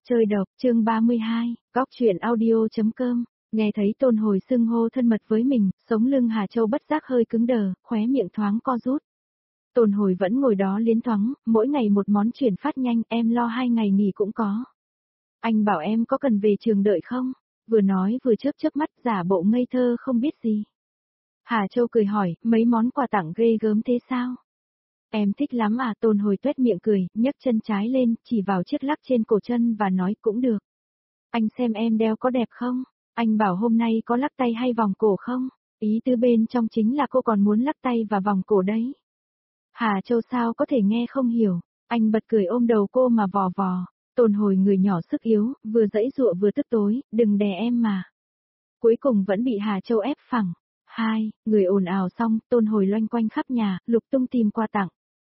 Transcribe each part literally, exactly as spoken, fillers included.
Chơi độc, chương ba mươi hai, góc truyện audio.com, nghe thấy Tôn Hồi xưng hô thân mật với mình, sống lưng Hà Châu bất giác hơi cứng đờ, khóe miệng thoáng co rút. Tôn Hồi vẫn ngồi đó liến thoáng, mỗi ngày một món chuyển phát nhanh, em lo hai ngày nghỉ cũng có. Anh bảo em có cần về trường đợi không? Vừa nói vừa chớp chớp mắt, giả bộ ngây thơ không biết gì. Hà Châu cười hỏi, mấy món quà tặng ghê gớm thế sao? Em thích lắm à? Tôn Hồi tuét miệng cười, nhấc chân trái lên, chỉ vào chiếc lắc trên cổ chân và nói cũng được. Anh xem em đeo có đẹp không? Anh bảo hôm nay có lắc tay hay vòng cổ không? Ý tứ bên trong chính là cô còn muốn lắc tay và vòng cổ đấy. Hà Châu sao có thể nghe không hiểu, anh bật cười ôm đầu cô mà vò vò. Tôn Hồi người nhỏ sức yếu, vừa giãy giụa vừa tức tối, đừng đè em mà. Cuối cùng vẫn bị Hà Châu ép phẳng. Hai, người ồn ào xong, Tôn Hồi loanh quanh khắp nhà, lục tung tìm quà tặng.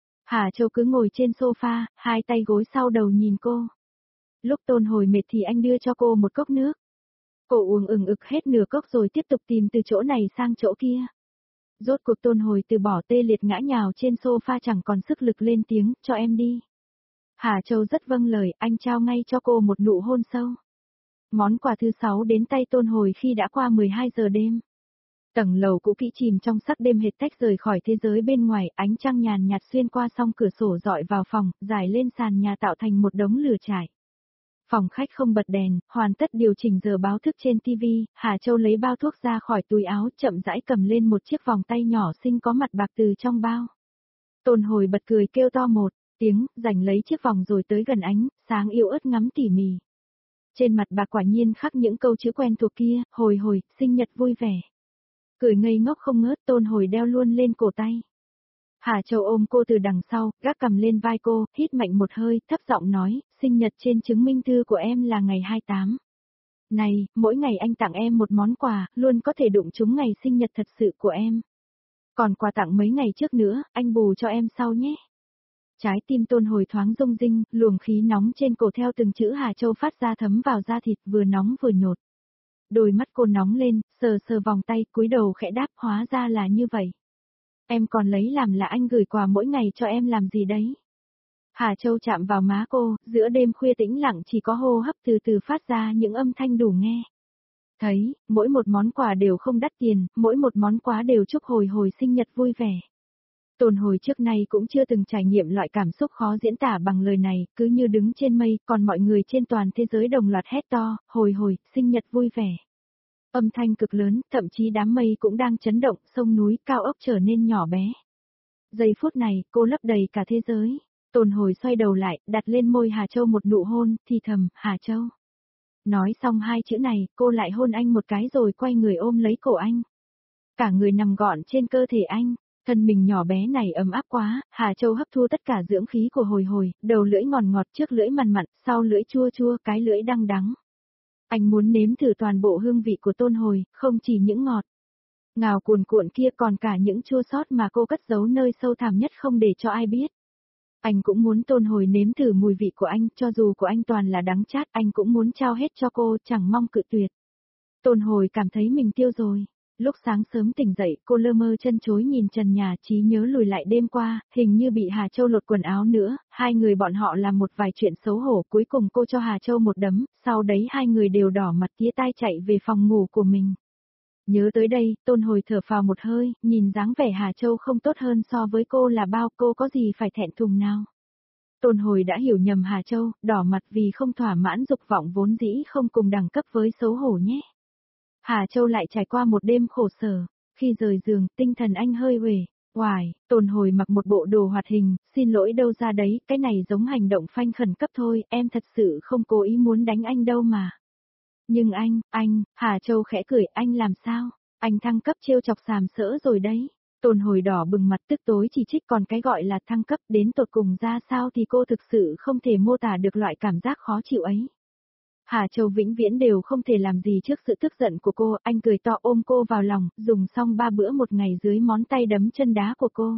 Hà Châu cứ ngồi trên sofa, hai tay gối sau đầu nhìn cô. Lúc Tôn Hồi mệt thì anh đưa cho cô một cốc nước. Cô uống ừng ực hết nửa cốc rồi tiếp tục tìm từ chỗ này sang chỗ kia. Rốt cuộc Tôn Hồi từ bỏ tê liệt ngã nhào trên sofa chẳng còn sức lực lên tiếng, cho em đi. Hà Châu rất vâng lời, anh trao ngay cho cô một nụ hôn sâu. Món quà thứ sáu đến tay Tôn Hồi khi đã qua mười hai giờ đêm. Tầng lầu cũ kỹ chìm trong sắc đêm hệt tách rời khỏi thế giới bên ngoài, ánh trăng nhàn nhạt xuyên qua song cửa sổ dọi vào phòng, rải lên sàn nhà tạo thành một đống lửa trải. Phòng khách không bật đèn, hoàn tất điều chỉnh giờ báo thức trên tivi, Hà Châu lấy bao thuốc ra khỏi túi áo, chậm rãi cầm lên một chiếc vòng tay nhỏ xinh có mặt bạc từ trong bao. Tôn Hồi bật cười kêu to một tiếng, giành lấy chiếc vòng rồi tới gần ánh sáng yếu ớt ngắm tỉ mỉ. Trên mặt bạc quả nhiên khắc những câu chữ quen thuộc kia, hồi hồi, sinh nhật vui vẻ. Cười ngây ngốc không ngớt, Tôn Hồi đeo luôn lên cổ tay. Hà Châu ôm cô từ đằng sau, gác cầm lên vai cô, hít mạnh một hơi, thấp giọng nói, sinh nhật trên chứng minh thư của em là ngày hai mươi tám. Này, mỗi ngày anh tặng em một món quà, luôn có thể đụng trúng ngày sinh nhật thật sự của em. Còn quà tặng mấy ngày trước nữa, anh bù cho em sau nhé. Trái tim Tôn Hồi thoáng rung rinh, luồng khí nóng trên cổ theo từng chữ Hà Châu phát ra thấm vào da thịt, vừa nóng vừa nhột. Đôi mắt cô nóng lên, sờ sờ vòng tay, cúi đầu khẽ đáp, hóa ra là như vậy. Em còn lấy làm là anh gửi quà mỗi ngày cho em làm gì đấy. Hà Châu chạm vào má cô, giữa đêm khuya tĩnh lặng chỉ có hô hấp từ từ phát ra những âm thanh đủ nghe. Thấy, mỗi một món quà đều không đắt tiền, mỗi một món quà đều chúc hồi hồi sinh nhật vui vẻ. Tôn Hồi trước nay cũng chưa từng trải nghiệm loại cảm xúc khó diễn tả bằng lời này, cứ như đứng trên mây, còn mọi người trên toàn thế giới đồng loạt hét to, hồi hồi, sinh nhật vui vẻ. Âm thanh cực lớn, thậm chí đám mây cũng đang chấn động, sông núi, cao ốc trở nên nhỏ bé. Giây phút này, cô lấp đầy cả thế giới. Tôn Hồi xoay đầu lại, đặt lên môi Hà Châu một nụ hôn, thì thầm, Hà Châu. Nói xong hai chữ này, cô lại hôn anh một cái rồi quay người ôm lấy cổ anh. Cả người nằm gọn trên cơ thể anh. Thân mình nhỏ bé này ấm áp quá, Hà Châu hấp thu tất cả dưỡng khí của hồi hồi, đầu lưỡi ngọt ngọt, trước lưỡi mặn mặn, sau lưỡi chua chua, cái lưỡi đắng đắng. Anh muốn nếm thử toàn bộ hương vị của Tôn Hồi, không chỉ những ngọt ngào cuồn cuộn kia còn cả những chua xót mà cô cất giấu nơi sâu thẳm nhất không để cho ai biết. Anh cũng muốn Tôn Hồi nếm thử mùi vị của anh, cho dù của anh toàn là đắng chát, anh cũng muốn trao hết cho cô, chẳng mong cự tuyệt. Tôn Hồi cảm thấy mình tiêu rồi. Lúc sáng sớm tỉnh dậy, cô lơ mơ chân chối nhìn trần nhà, trí nhớ lùi lại đêm qua, hình như bị Hà Châu lột quần áo nữa, hai người bọn họ làm một vài chuyện xấu hổ, cuối cùng cô cho Hà Châu một đấm, sau đấy hai người đều đỏ mặt tía tai chạy về phòng ngủ của mình. Nhớ tới đây, Tôn Hồi thở phào một hơi, nhìn dáng vẻ Hà Châu không tốt hơn so với cô là bao, cô có gì phải thẹn thùng nào. Tôn Hồi đã hiểu nhầm Hà Châu, đỏ mặt vì không thỏa mãn dục vọng vốn dĩ không cùng đẳng cấp với xấu hổ nhé. Hà Châu lại trải qua một đêm khổ sở, khi rời giường, tinh thần anh hơi uể, oải, Tôn Hồi mặc một bộ đồ hoạt hình, xin lỗi đâu ra đấy, cái này giống hành động phanh khẩn cấp thôi, em thật sự không cố ý muốn đánh anh đâu mà. Nhưng anh, anh, Hà Châu khẽ cười, anh làm sao? Anh thăng cấp trêu chọc sàm sỡ rồi đấy. Tôn Hồi đỏ bừng mặt tức tối chỉ trích, còn cái gọi là thăng cấp đến tột cùng ra sao thì cô thực sự không thể mô tả được loại cảm giác khó chịu ấy. Hà Châu vĩnh viễn đều không thể làm gì trước sự tức giận của cô, anh cười to ôm cô vào lòng, dùng xong ba bữa một ngày dưới món tay đấm chân đá của cô.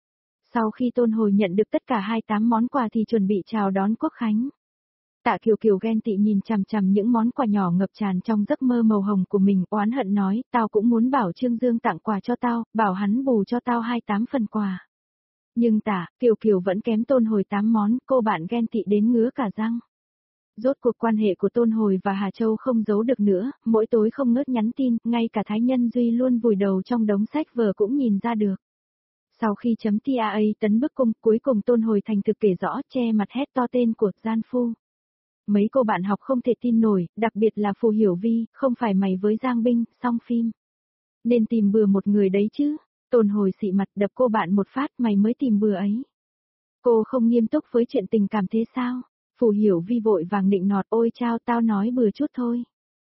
Sau khi Tôn Hồi nhận được tất cả hai mươi tám món quà thì chuẩn bị chào đón Quốc Khánh. Tạ Kiều Kiều ghen tị nhìn chằm chằm những món quà nhỏ ngập tràn trong giấc mơ màu hồng của mình, oán hận nói, tao cũng muốn bảo Trương Dương tặng quà cho tao, bảo hắn bù cho tao hai mươi tám phần quà. Nhưng Tạ Kiều Kiều vẫn kém Tôn Hồi tám món, cô bạn ghen tị đến ngứa cả răng. Rốt cuộc quan hệ của Tôn Hồi và Hà Châu không giấu được nữa, mỗi tối không ngớt nhắn tin, ngay cả Thái Nhân Duy luôn vùi đầu trong đống sách vở cũng nhìn ra được. Sau khi chấm tê a tấn bức cung, cuối cùng Tôn Hồi thành thực kể rõ, che mặt hét to tên của gian phu. Mấy cô bạn học không thể tin nổi, đặc biệt là Phù Hiểu Vi, không phải mày với Giang Binh, xong phim. Nên tìm bừa một người đấy chứ. Tôn Hồi xị mặt đập cô bạn một phát, mày mới tìm bừa ấy. Cô không nghiêm túc với chuyện tình cảm thế sao? Phù Hiểu Vi vội vàng nịnh nọt, ôi chao, tao nói bừa chút thôi.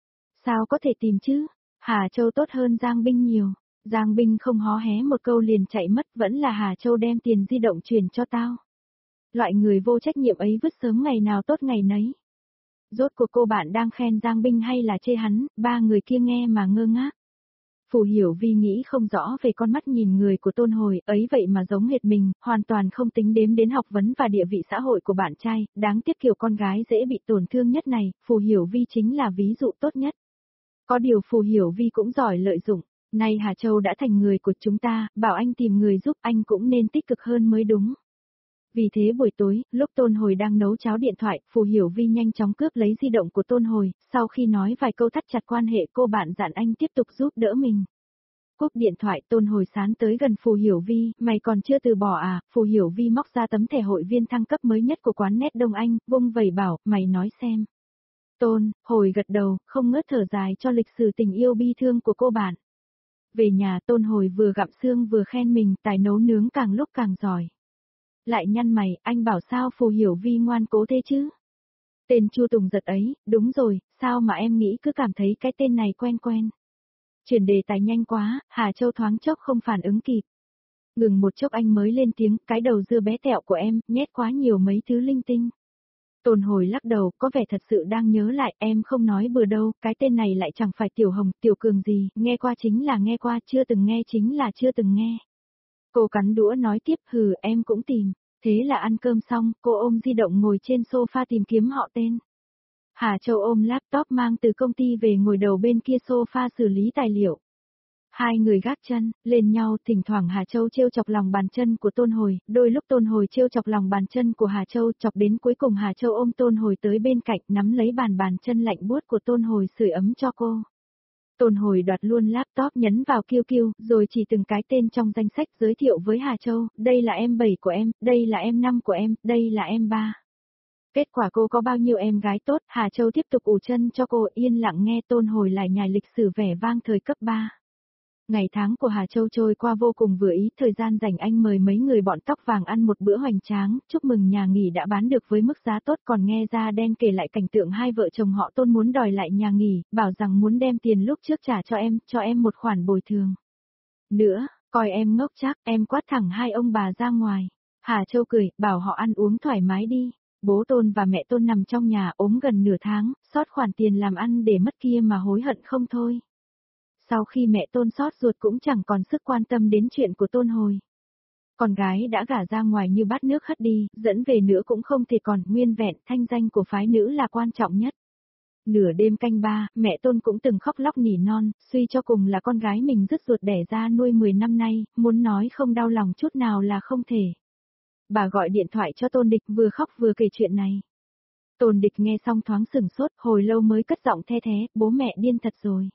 Sao có thể tìm chứ? Hà Châu tốt hơn Giang Binh nhiều. Giang Binh không hó hé một câu liền chạy mất, vẫn là Hà Châu đem tiền di động chuyển cho tao. Loại người vô trách nhiệm ấy vứt sớm ngày nào tốt ngày nấy. Rốt cuộc cô bạn đang khen Giang Binh hay là chê hắn, ba người kia nghe mà ngơ ngác. Phù Hiểu Vi nghĩ không rõ về con mắt nhìn người của Tôn Hồi, ấy vậy mà giống hệt mình, hoàn toàn không tính đếm đến học vấn và địa vị xã hội của bạn trai, đáng tiếc kiểu con gái dễ bị tổn thương nhất này, Phù Hiểu Vi chính là ví dụ tốt nhất. Có điều Phù Hiểu Vi cũng giỏi lợi dụng, nay Hà Châu đã thành người của chúng ta, bảo anh tìm người giúp anh cũng nên tích cực hơn mới đúng. Vì thế buổi tối, lúc Tôn Hồi đang nấu cháo điện thoại, Phù Hiểu Vi nhanh chóng cướp lấy di động của Tôn Hồi, sau khi nói vài câu thắt chặt quan hệ cô bạn dặn anh tiếp tục giúp đỡ mình. Cúp điện thoại Tôn Hồi sán tới gần Phù Hiểu Vi, mày còn chưa từ bỏ à? Phù Hiểu Vi móc ra tấm thẻ hội viên thăng cấp mới nhất của quán nét Đông Anh, vung vẩy bảo, mày nói xem. Tôn, Hồi gật đầu, không ngớt thở dài cho lịch sử tình yêu bi thương của cô bạn. Về nhà Tôn Hồi vừa gặm xương vừa khen mình, tài nấu nướng càng lúc càng giỏi. Lại nhăn mày, anh bảo sao Phù Hiểu Vi ngoan cố thế chứ? Tên Chu Tùng giật ấy, đúng rồi, sao mà em nghĩ cứ cảm thấy cái tên này quen quen. Chuyển đề tài nhanh quá, Hà Châu thoáng chốc không phản ứng kịp. Ngừng một chốc anh mới lên tiếng, cái đầu dưa bé tẹo của em, nhét quá nhiều mấy thứ linh tinh. Tôn Hồi lắc đầu, có vẻ thật sự đang nhớ lại, em không nói bừa đâu, cái tên này lại chẳng phải Tiểu Hồng, Tiểu Cường gì, nghe qua chính là nghe qua, chưa từng nghe chính là chưa từng nghe. Cô cắn đũa nói tiếp, hừ, em cũng tìm. Thế là ăn cơm xong, cô ôm di động ngồi trên sofa tìm kiếm họ tên. Hà Châu ôm laptop mang từ công ty về ngồi đầu bên kia sofa xử lý tài liệu. Hai người gác chân, lên nhau, thỉnh thoảng Hà Châu trêu chọc lòng bàn chân của Tôn Hồi, đôi lúc Tôn Hồi trêu chọc lòng bàn chân của Hà Châu, chọc đến cuối cùng Hà Châu ôm Tôn Hồi tới bên cạnh, nắm lấy bàn bàn chân lạnh buốt của Tôn Hồi sưởi ấm cho cô. Tôn Hồi đoạt luôn laptop nhấn vào Q Q, rồi chỉ từng cái tên trong danh sách giới thiệu với Hà Châu, đây là em bảy của em, đây là em năm của em, đây là em ba. Kết quả cô có bao nhiêu em gái tốt, Hà Châu tiếp tục ủ chân cho cô, yên lặng nghe Tôn Hồi lại nhài lịch sử vẻ vang thời cấp ba. Ngày tháng của Hà Châu trôi qua vô cùng vừa ý, thời gian rảnh anh mời mấy người bọn tóc vàng ăn một bữa hoành tráng, chúc mừng nhà nghỉ đã bán được với mức giá tốt, còn nghe da đen kể lại cảnh tượng hai vợ chồng họ Tôn muốn đòi lại nhà nghỉ, bảo rằng muốn đem tiền lúc trước trả cho em, cho em một khoản bồi thường. Nữa, coi em ngốc chắc, em quát thẳng hai ông bà ra ngoài. Hà Châu cười, bảo họ ăn uống thoải mái đi. Bố Tôn và mẹ Tôn nằm trong nhà ốm gần nửa tháng, sót khoản tiền làm ăn để mất kia mà hối hận không thôi. Sau khi mẹ Tôn sót ruột cũng chẳng còn sức quan tâm đến chuyện của Tôn Hồi. Con gái đã gả ra ngoài như bát nước hất đi, dẫn về nữa cũng không thể còn, nguyên vẹn, thanh danh của phái nữ là quan trọng nhất. Nửa đêm canh ba, mẹ Tôn cũng từng khóc lóc nỉ non, suy cho cùng là con gái mình dứt ruột đẻ ra nuôi mười năm nay, muốn nói không đau lòng chút nào là không thể. Bà gọi điện thoại cho Tôn Địch vừa khóc vừa kể chuyện này. Tôn Địch nghe xong thoáng sửng sốt, hồi lâu mới cất giọng the thế, bố mẹ điên thật rồi.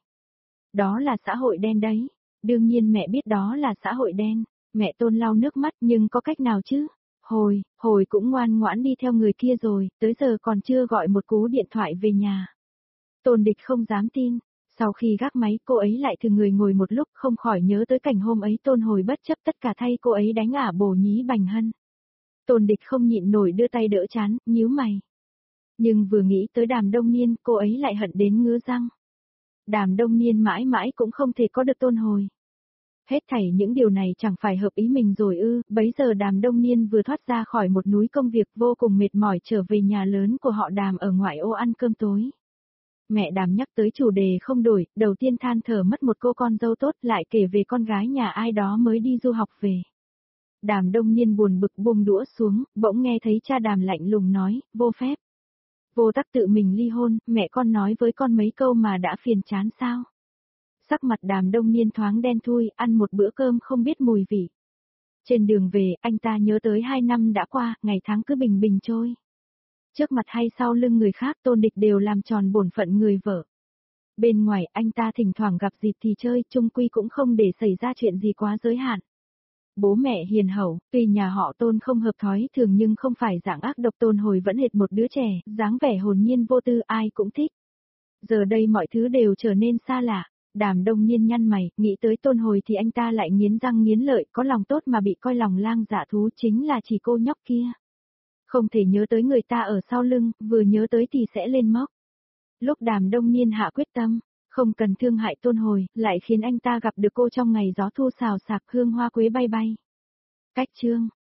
Đó là xã hội đen đấy. Đương nhiên mẹ biết đó là xã hội đen. Mẹ Tôn lau nước mắt, nhưng có cách nào chứ? Hồi, hồi cũng ngoan ngoãn đi theo người kia rồi, tới giờ còn chưa gọi một cú điện thoại về nhà. Tôn Địch không dám tin. Sau khi gác máy, cô ấy lại thử người ngồi một lúc, không khỏi nhớ tới cảnh hôm ấy Tôn Hồi bất chấp tất cả thay cô ấy đánh ả bổ nhí Bành Hân. Tôn Địch không nhịn nổi đưa tay đỡ chán, nhíu mày. Nhưng vừa nghĩ tới Đàm Đông Niên, cô ấy lại hận đến ngứa răng. Đàm Đông Niên mãi mãi cũng không thể có được Tôn Hồi. Hết thảy những điều này chẳng phải hợp ý mình rồi ư, bấy giờ Đàm Đông Niên vừa thoát ra khỏi một núi công việc vô cùng mệt mỏi trở về nhà lớn của họ Đàm ở ngoại ô ăn cơm tối. Mẹ Đàm nhắc tới chủ đề không đổi, đầu tiên than thở mất một cô con dâu tốt, lại kể về con gái nhà ai đó mới đi du học về. Đàm Đông Niên buồn bực buông đũa xuống, bỗng nghe thấy cha Đàm lạnh lùng nói, vô phép. Vô tắc tự mình ly hôn, mẹ con nói với con mấy câu mà đã phiền chán sao? Sắc mặt Đàm Đông Niên thoáng đen thui, ăn một bữa cơm không biết mùi vị. Trên đường về, anh ta nhớ tới hai năm đã qua, ngày tháng cứ bình bình trôi. Trước mặt hay sau lưng người khác Tôn Địch đều làm tròn bổn phận người vợ. Bên ngoài anh ta thỉnh thoảng gặp dịp thì chơi, chung quy cũng không để xảy ra chuyện gì quá giới hạn. Bố mẹ hiền hậu, tuy nhà họ Tôn không hợp thói thường nhưng không phải dạng ác độc. Tôn Hồi vẫn hệt một đứa trẻ, dáng vẻ hồn nhiên vô tư ai cũng thích. Giờ đây mọi thứ đều trở nên xa lạ. Đàm Đông Nhiên nhăn mày, nghĩ tới Tôn Hồi thì anh ta lại nghiến răng nghiến lợi, có lòng tốt mà bị coi lòng lang dạ thú chính là chỉ cô nhóc kia. Không thể nhớ tới người ta ở sau lưng, vừa nhớ tới thì sẽ lên móc. Lúc Đàm Đông Nhiên hạ quyết tâm, không cần thương hại Tôn Hồi, lại khiến anh ta gặp được cô trong ngày gió thu xào xạc hương hoa quế bay bay. Cách chương